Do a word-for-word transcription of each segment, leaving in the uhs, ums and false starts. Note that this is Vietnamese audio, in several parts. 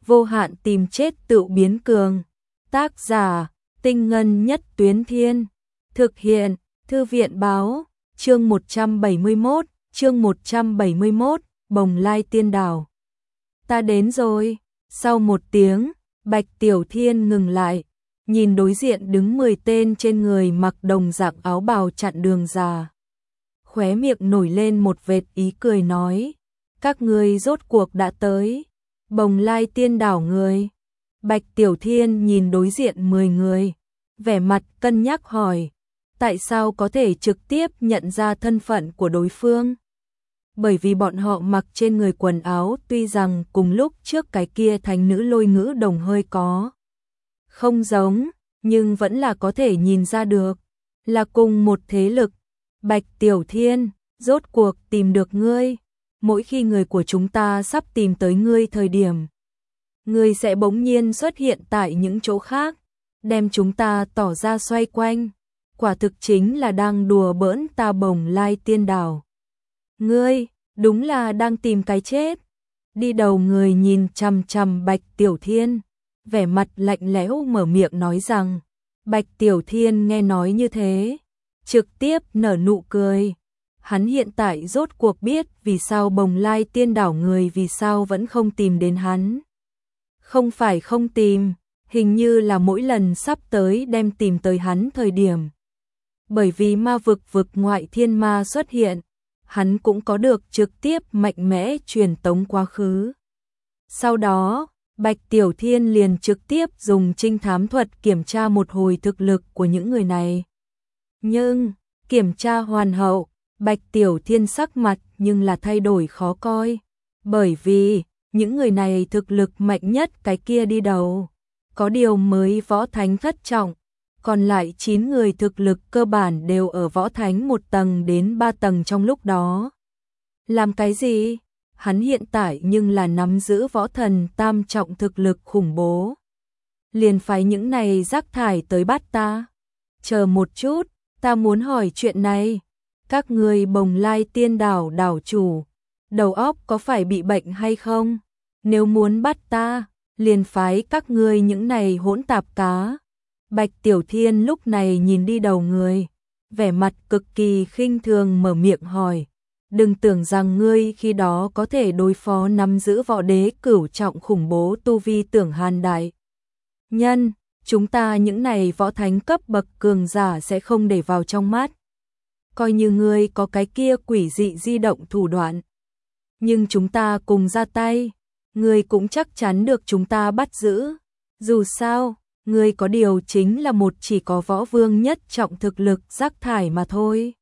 vô hạn tìm chết tự biến cường. Tác giả, Tinh Ngân Nhất Tuyến Thiên. Thực hiện, Thư viện Báo. Chương một trăm bảy mươi mốt, chương một trăm bảy mươi mốt, Bồng Lai Tiên Đảo. Ta đến rồi. Sau một tiếng, Bạch Tiểu Thiên ngừng lại, nhìn đối diện đứng mười tên trên người mặc đồng dạng áo bào chặn đường già. Khóe miệng nổi lên một vệt ý cười nói, các ngươi rốt cuộc đã tới. Bồng Lai Tiên Đảo người. Bạch Tiểu Thiên nhìn đối diện mười người, vẻ mặt cân nhắc hỏi, tại sao có thể trực tiếp nhận ra thân phận của đối phương? Bởi vì bọn họ mặc trên người quần áo tuy rằng cùng lúc trước cái kia thánh nữ lôi ngữ đồng hơi có không giống, nhưng vẫn là có thể nhìn ra được, là cùng một thế lực. Bạch Tiểu Thiên, rốt cuộc tìm được ngươi. Mỗi khi người của chúng ta sắp tìm tới ngươi thời điểm, ngươi sẽ bỗng nhiên xuất hiện tại những chỗ khác, đem chúng ta tỏ ra xoay quanh. Quả thực chính là đang đùa bỡn ta Bồng Lai Tiên Đảo. Ngươi, đúng là đang tìm cái chết. Đi đầu người nhìn chằm chằm Bạch Tiểu Thiên, vẻ mặt lạnh lẽo mở miệng nói rằng. Bạch Tiểu Thiên nghe nói như thế, trực tiếp nở nụ cười. Hắn hiện tại rốt cuộc biết vì sao Bồng Lai Tiên Đảo người vì sao vẫn không tìm đến hắn. Không phải không tìm, hình như là mỗi lần sắp tới đem tìm tới hắn thời điểm. Bởi vì ma vực vực ngoại thiên ma xuất hiện, hắn cũng có được trực tiếp mạnh mẽ truyền tống quá khứ. Sau đó, Bạch Tiểu Thiên liền trực tiếp dùng trinh thám thuật kiểm tra một hồi thực lực của những người này. Nhưng, kiểm tra hoàn hậu, Bạch Tiểu Thiên sắc mặt nhưng là thay đổi khó coi. Bởi vì, những người này thực lực mạnh nhất cái kia đi đầu. Có điều mới võ thánh thất trọng, còn lại chín người thực lực cơ bản đều ở võ thánh một tầng đến ba tầng trong lúc đó. Làm cái gì? Hắn hiện tại nhưng là nắm giữ võ thần tam trọng thực lực khủng bố. Liền phái những này rác thải tới bắt ta. Chờ một chút, ta muốn hỏi chuyện này. Các người Bồng Lai Tiên Đảo đảo chủ, đầu óc có phải bị bệnh hay không? Nếu muốn bắt ta, liền phái các ngươi những này hỗn tạp cá. Bạch Tiểu Thiên lúc này nhìn đi đầu người, vẻ mặt cực kỳ khinh thường mở miệng hỏi. Đừng tưởng rằng ngươi khi đó có thể đối phó nắm giữ võ đế cửu trọng khủng bố tu vi Tưởng Hàn đại nhân, chúng ta những này võ thánh cấp bậc cường giả sẽ không để vào trong mắt. Coi như ngươi có cái kia quỷ dị di động thủ đoạn, nhưng chúng ta cùng ra tay, ngươi cũng chắc chắn được chúng ta bắt giữ. Dù sao, ngươi có điều chính là một chỉ có võ vương nhất trọng thực lực rác thải mà thôi.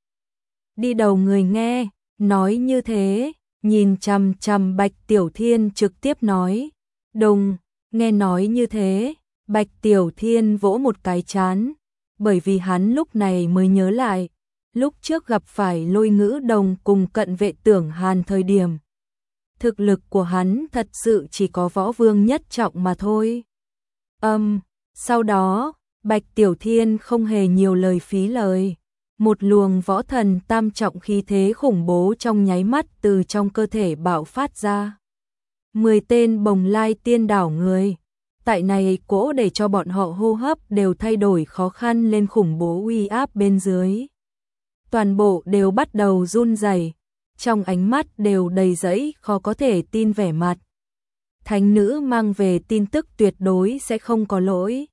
Đi đầu người nghe, nói như thế, nhìn chằm chằm Bạch Tiểu Thiên trực tiếp nói. Đùng, nghe nói như thế, Bạch Tiểu Thiên vỗ một cái chán, bởi vì hắn lúc này mới nhớ lại, lúc trước gặp phải lôi ngữ đồng cùng cận vệ Tưởng Hàn thời điểm. Thực lực của hắn thật sự chỉ có võ vương nhất trọng mà thôi. Âm, um, sau đó, Bạch Tiểu Thiên không hề nhiều lời phí lời. Một luồng võ thần tam trọng khí thế khủng bố trong nháy mắt từ trong cơ thể bạo phát ra. Mười tên Bồng Lai Tiên Đảo người, tại này cỗ để cho bọn họ hô hấp đều thay đổi khó khăn lên khủng bố uy áp bên dưới. Toàn bộ đều bắt đầu run rẩy, trong ánh mắt đều đầy dẫy khó có thể tin vẻ mặt. Thánh nữ mang về tin tức tuyệt đối sẽ không có lỗi.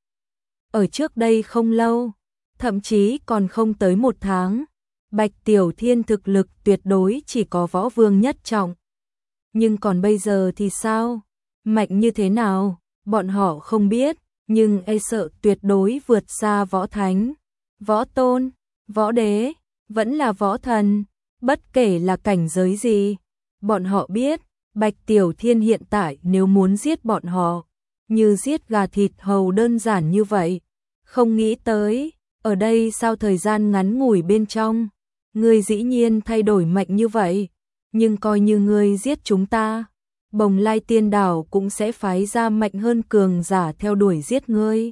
Ở trước đây không lâu, thậm chí còn không tới một tháng, Bạch Tiểu Thiên thực lực tuyệt đối chỉ có võ vương nhất trọng. Nhưng còn bây giờ thì sao? Mạnh như thế nào? Bọn họ không biết, nhưng e sợ tuyệt đối vượt xa võ thánh, võ tôn, võ đế, vẫn là võ thần, bất kể là cảnh giới gì. Bọn họ biết, Bạch Tiểu Thiên hiện tại nếu muốn giết bọn họ, như giết gà thịt hầu đơn giản như vậy. Không nghĩ tới, ở đây sao thời gian ngắn ngủi bên trong, ngươi dĩ nhiên thay đổi mạnh như vậy, nhưng coi như ngươi giết chúng ta, Bồng Lai Tiên Đảo cũng sẽ phái ra mạnh hơn cường giả theo đuổi giết ngươi.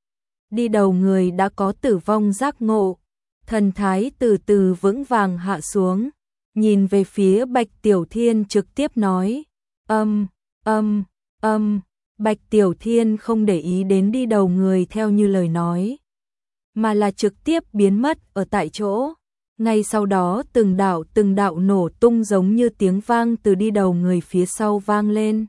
Đi đầu người đã có tử vong giác ngộ, thần thái từ từ vững vàng hạ xuống, nhìn về phía Bạch Tiểu Thiên trực tiếp nói, âm, âm, âm, Bạch Tiểu Thiên không để ý đến đi đầu người theo như lời nói, mà là trực tiếp biến mất ở tại chỗ. Ngay sau đó từng đạo từng đạo nổ tung giống như tiếng vang từ đi đầu người phía sau vang lên.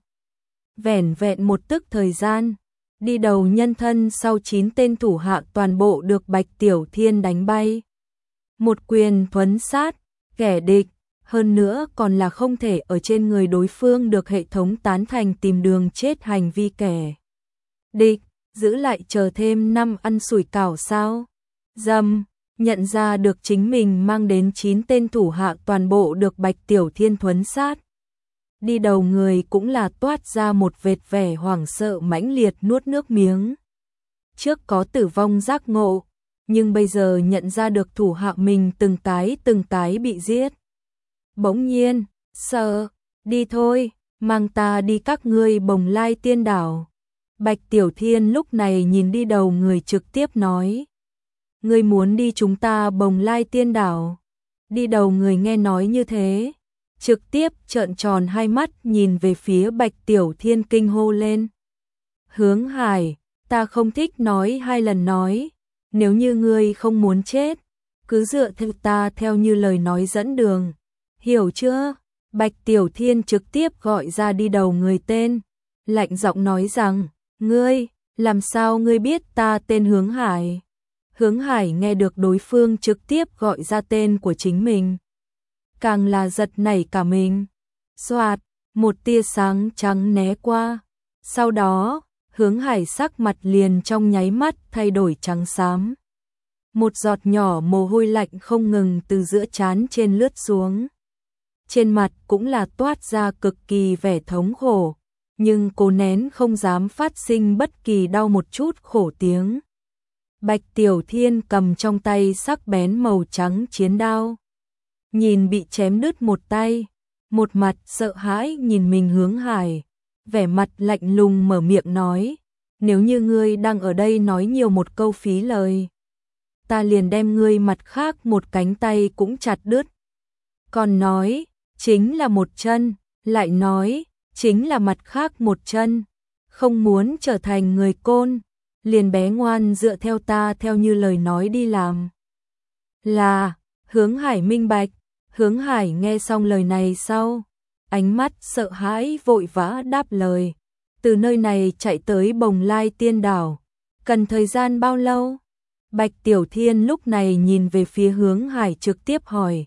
Vẻn vẹn một tức thời gian, đi đầu nhân thân sau chín tên thủ hạ toàn bộ được Bạch Tiểu Thiên đánh bay. Một quyền thuấn sát, kẻ địch, hơn nữa còn là không thể ở trên người đối phương được hệ thống tán thành tìm đường chết hành vi kẻ địch, giữ lại chờ thêm năm ăn sủi cảo sao. Dầm, nhận ra được chính mình mang đến chín tên thủ hạ toàn bộ được Bạch Tiểu Thiên thuấn sát. Đi đầu người cũng là toát ra một vệt vẻ hoảng sợ mãnh liệt nuốt nước miếng. Trước có tử vong giác ngộ, nhưng bây giờ nhận ra được thủ hạ mình từng cái từng cái bị giết. Bỗng nhiên, sợ, đi thôi, mang ta đi các ngươi Bồng Lai Tiên Đảo. Bạch Tiểu Thiên lúc này nhìn đi đầu người trực tiếp nói. Ngươi muốn đi chúng ta Bồng Lai Tiên Đảo. Đi đầu người nghe nói như thế, trực tiếp trợn tròn hai mắt nhìn về phía Bạch Tiểu Thiên kinh hô lên. Hướng Hải, ta không thích nói hai lần nói, nếu như ngươi không muốn chết, cứ dựa theo ta theo như lời nói dẫn đường, hiểu chưa? Bạch Tiểu Thiên trực tiếp gọi ra đi đầu người tên, lạnh giọng nói rằng, ngươi, làm sao ngươi biết ta tên Hướng Hải? Hướng Hải nghe được đối phương trực tiếp gọi ra tên của chính mình, càng là giật nảy cả mình. Xoạt, một tia sáng trắng né qua, sau đó, Hướng Hải sắc mặt liền trong nháy mắt thay đổi trắng xám. Một giọt nhỏ mồ hôi lạnh không ngừng từ giữa trán trên lướt xuống. Trên mặt cũng là toát ra cực kỳ vẻ thống khổ, nhưng cố nén không dám phát sinh bất kỳ đau một chút khổ tiếng. Bạch Tiểu Thiên cầm trong tay sắc bén màu trắng chiến đao, nhìn bị chém đứt một tay, một mặt sợ hãi nhìn mình Hướng Hải, vẻ mặt lạnh lùng mở miệng nói, nếu như ngươi đang ở đây nói nhiều một câu phí lời, ta liền đem ngươi mặt khác một cánh tay cũng chặt đứt. Còn nói, chính là một chân, lại nói, chính là mặt khác một chân, không muốn trở thành người côn, liền bé ngoan dựa theo ta theo như lời nói đi làm. Là, Hướng Hải minh bạch. Hướng Hải nghe xong lời này sau, ánh mắt sợ hãi vội vã đáp lời, từ nơi này chạy tới Bồng Lai Tiên Đảo, cần thời gian bao lâu? Bạch Tiểu Thiên lúc này nhìn về phía Hướng Hải trực tiếp hỏi.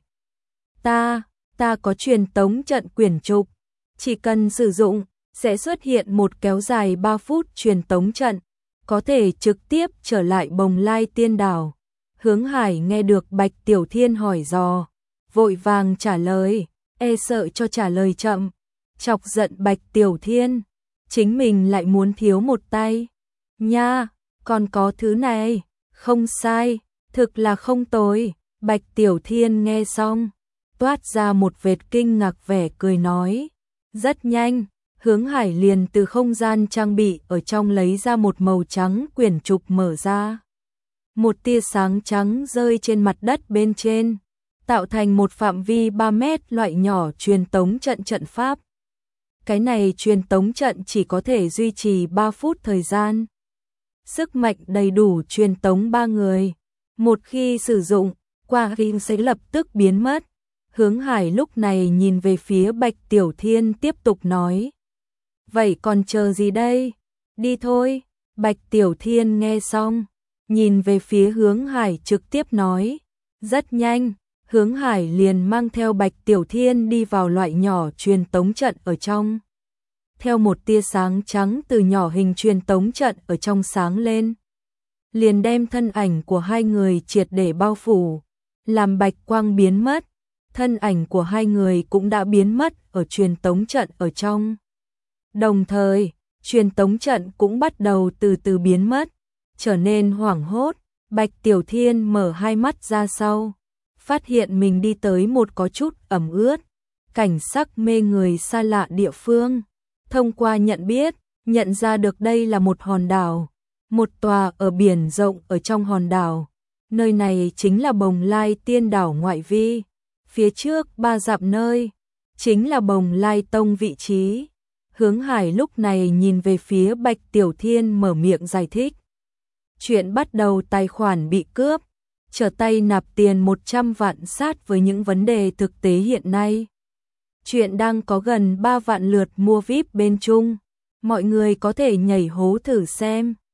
Ta, ta có truyền tống trận quyển trục, chỉ cần sử dụng, sẽ xuất hiện một kéo dài ba phút truyền tống trận, có thể trực tiếp trở lại Bồng Lai Tiên Đảo. Hướng Hải nghe được Bạch Tiểu Thiên hỏi dò, vội vàng trả lời, e sợ cho trả lời chậm, chọc giận Bạch Tiểu Thiên, chính mình lại muốn thiếu một tay. Nha, còn có thứ này, không sai, thực là không tồi. Bạch Tiểu Thiên nghe xong, toát ra một vệt kinh ngạc vẻ cười nói, rất nhanh, Hướng Hải liền từ không gian trang bị ở trong lấy ra một màu trắng quyển trục mở ra. Một tia sáng trắng rơi trên mặt đất bên trên, tạo thành một phạm vi ba mét loại nhỏ truyền tống trận trận pháp. Cái này truyền tống trận chỉ có thể duy trì ba phút thời gian. Sức mạnh đầy đủ truyền tống ba người. Một khi sử dụng, qua rim sẽ lập tức biến mất. Hướng Hải lúc này nhìn về phía Bạch Tiểu Thiên tiếp tục nói. Vậy còn chờ gì đây? Đi thôi. Bạch Tiểu Thiên nghe xong, nhìn về phía Hướng Hải trực tiếp nói. Rất nhanh, Hướng Hải liền mang theo Bạch Tiểu Thiên đi vào loại nhỏ truyền tống trận ở trong. Theo một tia sáng trắng từ nhỏ hình truyền tống trận ở trong sáng lên, liền đem thân ảnh của hai người triệt để bao phủ, làm bạch quang biến mất, thân ảnh của hai người cũng đã biến mất ở truyền tống trận ở trong. Đồng thời, truyền tống trận cũng bắt đầu từ từ biến mất, trở nên hoảng hốt. Bạch Tiểu Thiên mở hai mắt ra sau, phát hiện mình đi tới một có chút ẩm ướt, cảnh sắc mê người xa lạ địa phương. Thông qua nhận biết, nhận ra được đây là một hòn đảo, một tòa ở biển rộng ở trong hòn đảo. Nơi này chính là Bồng Lai Tiên Đảo ngoại vi. Phía trước ba dặm nơi, chính là Bồng Lai Tông vị trí. Hướng Hải lúc này nhìn về phía Bạch Tiểu Thiên mở miệng giải thích. Chuyện bắt đầu tài khoản bị cướp, trở tay nạp tiền một trăm vạn sát với những vấn đề thực tế hiện nay. Chuyện đang có gần ba vạn lượt mua vi ai pi bên Trung, mọi người có thể nhảy hố thử xem.